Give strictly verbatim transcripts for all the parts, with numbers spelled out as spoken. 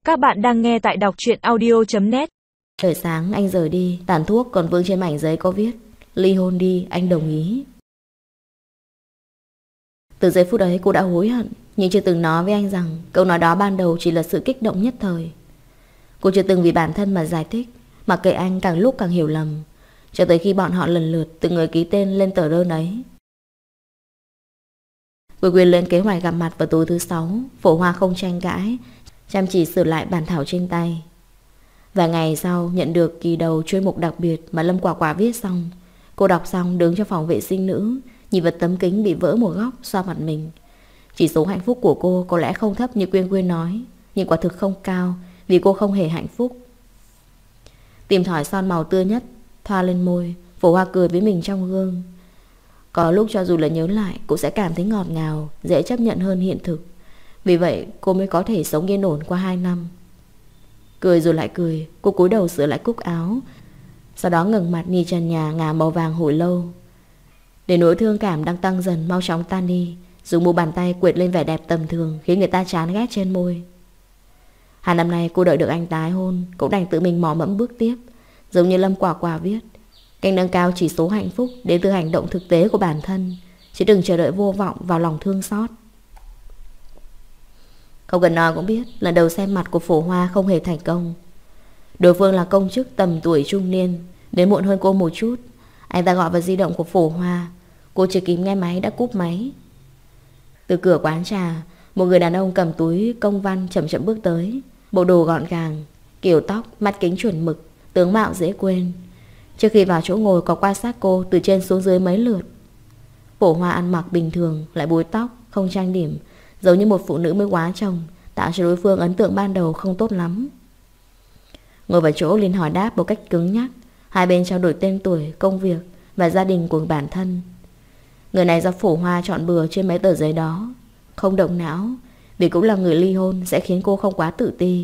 Các bạn đang nghe tại đọc truyện audio chấm net. Trời sáng anh rời đi, tàn thuốc còn vương trên mảnh giấy có viết ly hôn đi, anh đồng ý. Từ giây phút ấy cô đã hối hận, nhưng chưa từng nói với anh rằng câu nói đó ban đầu chỉ là sự kích động nhất thời. Cô chưa từng vì bản thân mà giải thích, mặc kệ anh càng lúc càng hiểu lầm, cho tới khi bọn họ lần lượt từng người ký tên lên tờ đơn ấy. Quy Quyên lên kế hoạch gặp mặt vào tối thứ sáu. Phổ Hoa không tranh cãi, chăm chỉ sửa lại bản thảo trên tay. Vài ngày sau nhận được kỳ đầu chuyên mục đặc biệt mà Lâm Quả Quả viết xong. Cô đọc xong đứng trong phòng vệ sinh nữ, nhìn vào tấm kính bị vỡ một góc xoa mặt mình. Chỉ số hạnh phúc của cô có lẽ không thấp như Quyên Quyên nói, nhưng quả thực không cao, vì cô không hề hạnh phúc. Tìm thỏi son màu tươi nhất thoa lên môi, Phổ Hoa cười với mình trong gương. Có lúc cho dù là nhớ lại, cũng sẽ cảm thấy ngọt ngào, dễ chấp nhận hơn hiện thực. Vì vậy cô mới có thể sống yên ổn qua hai năm. Cười rồi lại cười, cô cúi đầu sửa lại cúc áo, sau đó ngẩng mặt nhìn trần nhà ngả màu vàng hồi lâu. Để nỗi thương cảm đang tăng dần mau chóng tan đi, dùng một bàn tay quệt lên vẻ đẹp tầm thường khiến người ta chán ghét trên môi. Hai năm nay cô đợi được anh tái hôn, cũng đành tự mình mò mẫm bước tiếp. Giống như Lâm Quả Quả viết, cách nâng cao chỉ số hạnh phúc đến từ hành động thực tế của bản thân, chứ đừng chờ đợi vô vọng vào lòng thương xót. Không cần nói cũng biết, lần đầu xem mặt của Phổ Hoa không hề thành công. Đối phương là công chức tầm tuổi trung niên, đến muộn hơn cô một chút. Anh ta gọi vào di động của Phổ Hoa, cô chưa kịp nghe máy đã cúp máy. Từ cửa quán trà, một người đàn ông cầm túi công văn chậm chậm bước tới. Bộ đồ gọn gàng, kiểu tóc, mắt kính chuẩn mực, tướng mạo dễ quên. Trước khi vào chỗ ngồi có quan sát cô từ trên xuống dưới mấy lượt. Phổ Hoa ăn mặc bình thường, lại búi tóc, không trang điểm, giống như một phụ nữ mới quá chồng, tạo cho đối phương ấn tượng ban đầu không tốt lắm. Ngồi vào chỗ liền hỏi đáp một cách cứng nhắc. Hai bên trao đổi tên tuổi, công việc và gia đình của bản thân. Người này do Phổ Hoa chọn bừa trên mấy tờ giấy đó, không động não, vì cũng là người ly hôn sẽ khiến cô không quá tự ti.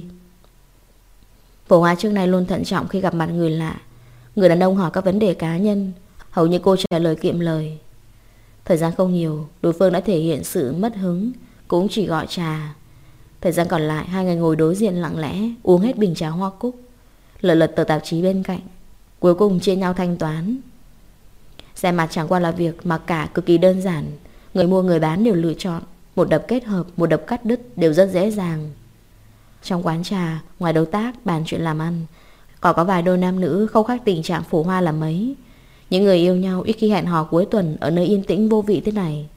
Phổ Hoa trước nay luôn thận trọng khi gặp mặt người lạ. Người đàn ông hỏi các vấn đề cá nhân, hầu như cô trả lời kiệm lời. Thời gian không nhiều, đối phương đã thể hiện sự mất hứng, cũng chỉ gọi trà. Thời gian còn lại hai người ngồi đối diện lặng lẽ, uống hết bình trà hoa cúc, lật lật tờ tạp chí bên cạnh, cuối cùng chia nhau thanh toán. Xem mặt chẳng qua là việc mà cả cực kỳ đơn giản. Người mua người bán đều lựa chọn, một đập kết hợp, một đập cắt đứt đều rất dễ dàng. Trong quán trà, ngoài đối tác bàn chuyện làm ăn, còn có vài đôi nam nữ không khác tình trạng Phổ Hoa là mấy. Những người yêu nhau ít khi hẹn hò cuối tuần ở nơi yên tĩnh vô vị thế này.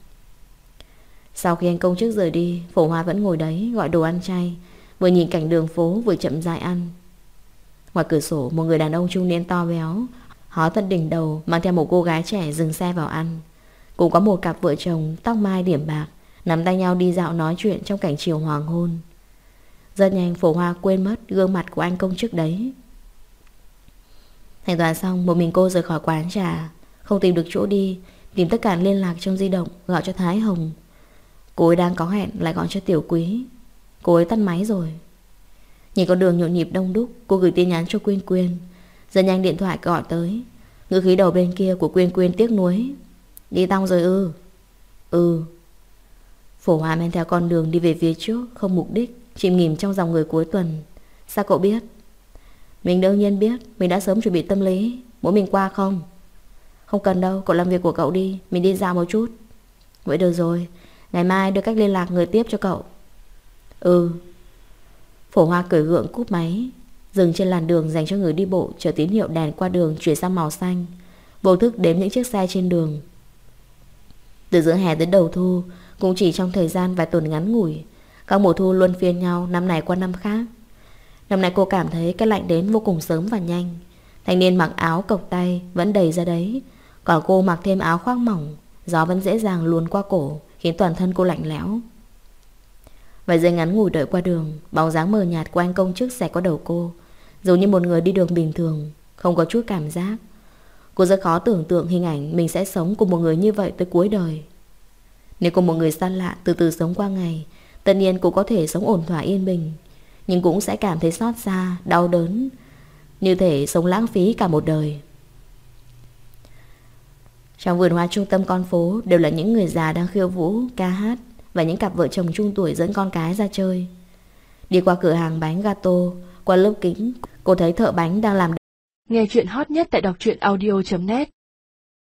Sau khi anh công chức rời đi, Phổ Hoa vẫn ngồi đấy gọi đồ ăn chay, vừa nhìn cảnh đường phố vừa chậm rãi ăn. Ngoài cửa sổ, một người đàn ông trung niên to béo, hó tận đỉnh đầu, mang theo một cô gái trẻ dừng xe vào ăn. Cũng có một cặp vợ chồng tóc mai điểm bạc, nắm tay nhau đi dạo nói chuyện trong cảnh chiều hoàng hôn. Rất nhanh Phổ Hoa quên mất gương mặt của anh công chức đấy. Thanh toán xong, một mình cô rời khỏi quán trà, không tìm được chỗ đi, tìm tất cả liên lạc trong di động, gọi cho Thái Hồng. Cô ấy đang có hẹn lại gọi cho Tiểu Quý. Cô ấy tắt máy rồi. Nhìn con đường nhộn nhịp đông đúc, cô gửi tin nhắn cho Quyên Quyên. Rất nhanh điện thoại gọi tới. Ngữ khí đầu bên kia của Quyên Quyên tiếc nuối. Đi tong rồi ư? Ừ. Phổ Hoa men theo con đường đi về phía trước, không mục đích, chìm nghỉm trong dòng người cuối tuần. Sao cậu biết? Mình đương nhiên biết, mình đã sớm chuẩn bị tâm lý. Muốn mình qua không? Không cần đâu, cậu làm việc của cậu đi, mình đi dạo một chút. Vậy được rồi, ngày mai đưa cách liên lạc người tiếp cho cậu. Ừ. Phổ Hoa cười gượng cúp máy, dừng trên làn đường dành cho người đi bộ, chờ tín hiệu đèn qua đường chuyển sang màu xanh, vô thức đếm những chiếc xe trên đường. Từ giữa hè tới đầu thu, cũng chỉ trong thời gian vài tuần ngắn ngủi, các mùa thu luân phiên nhau năm này qua năm khác. Năm nay cô cảm thấy cái lạnh đến vô cùng sớm và nhanh. Thanh niên mặc áo cộc tay vẫn đầy ra đấy, còn cô mặc thêm áo khoác mỏng, gió vẫn dễ dàng luồn qua cổ, khiến toàn thân cô lạnh lẽo. Vài giây ngắn ngủi đợi qua đường, bóng dáng mờ nhạt của anh công chức xẹt qua đầu cô, giống như một người đi đường bình thường, không có chút cảm giác. Cô rất khó tưởng tượng hình ảnh mình sẽ sống cùng một người như vậy tới cuối đời. Nếu cùng một người xa lạ từ từ sống qua ngày, tất nhiên cô có thể sống ổn thỏa yên bình, nhưng cũng sẽ cảm thấy xót xa, đau đớn, như thể sống lãng phí cả một đời. Trong vườn hoa trung tâm con phố đều là những người già đang khiêu vũ, ca hát, và những cặp vợ chồng trung tuổi dẫn con cái ra chơi. Đi qua cửa hàng bánh gato, qua lớp kính, cô thấy thợ bánh đang làm. Nghe chuyện hot nhất tại đọc truyện audio chấm net.